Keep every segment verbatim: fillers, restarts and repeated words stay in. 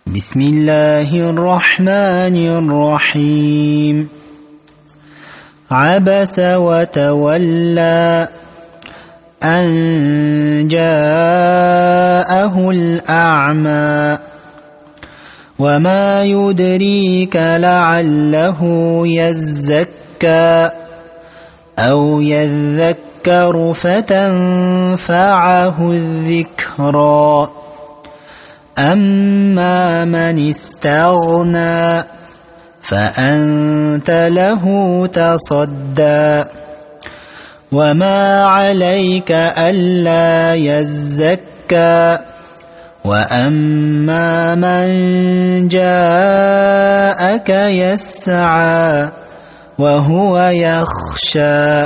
بسم الله الرحمن الرحيم. عبس وتولى أن جاءه الأعمى وما يدريك لعله يزكى أو يذكر فتنفعه الذكرى. أما من استغنى فأنت له تصدى وما عليك ألا يزكى. وأما من جاءك يسعى وهو يخشى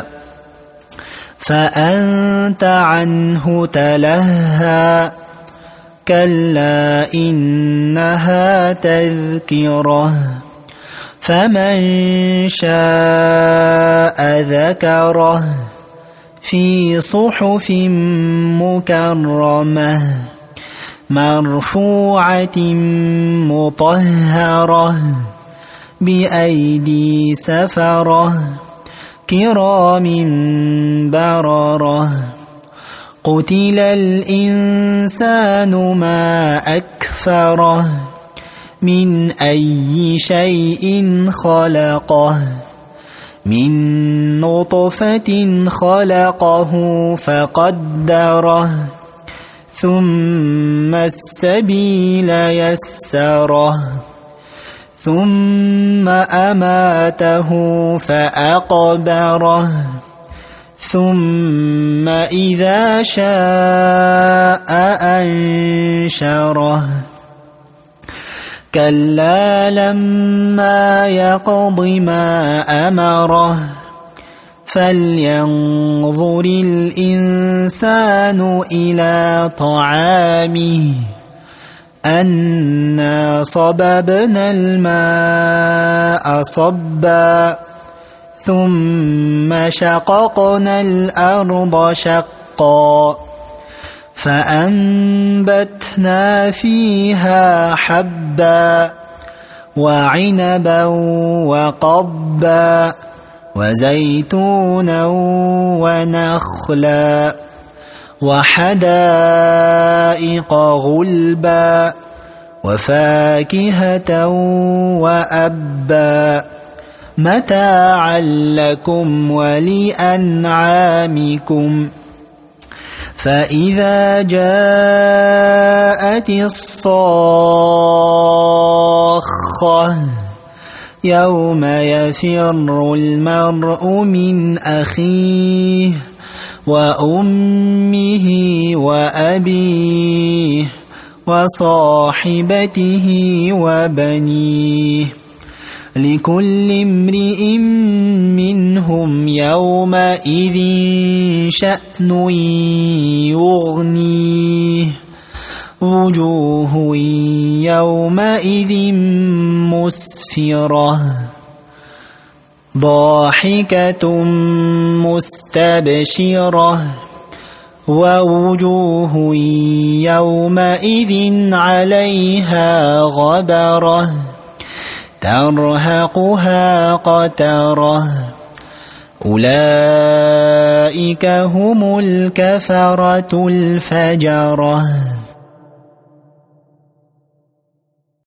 فأنت عنه تلهى. كلا إنها تذكرة فمن شاء ذكره في صحف مكرمة مرفوعة مطهرة بأيدي سفرة كرام بررة. قتل الإنسان ما أكفره من أي شيء خلقه من نطفة خلقه فقدره ثم السبيل يسره ثم أماته فأقبره ثم إذا شاء أنشره. كلا لما يقض ما أمره فلينظر الإنسان إلى طعامه أنا صببنا الماء صبا ثم شققنا الأرض شقا فأنبتنا فيها حبا وعنبا وقضبا وزيتونا ونخلا وحدائق غلبا وفاكهة وأبا متاعا لكم ولأنعامكم. فإذا جاءت الصاخة يوم يفر المرء من أخيه وأمه وأبيه وصاحبته وبنيه لكل امرئ منهم يومئذ شأن يغنيه. وجوه يومئذ مسفرة ضاحكة مستبشرة ووجوه يومئذ عليها غبرة ترهقها قترة. أولئك هم الكفرة الفجرة.